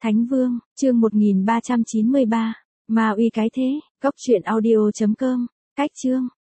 Thánh Vương, chương 1393. Ma uy cái thế, góc truyện audio.com, cách chương.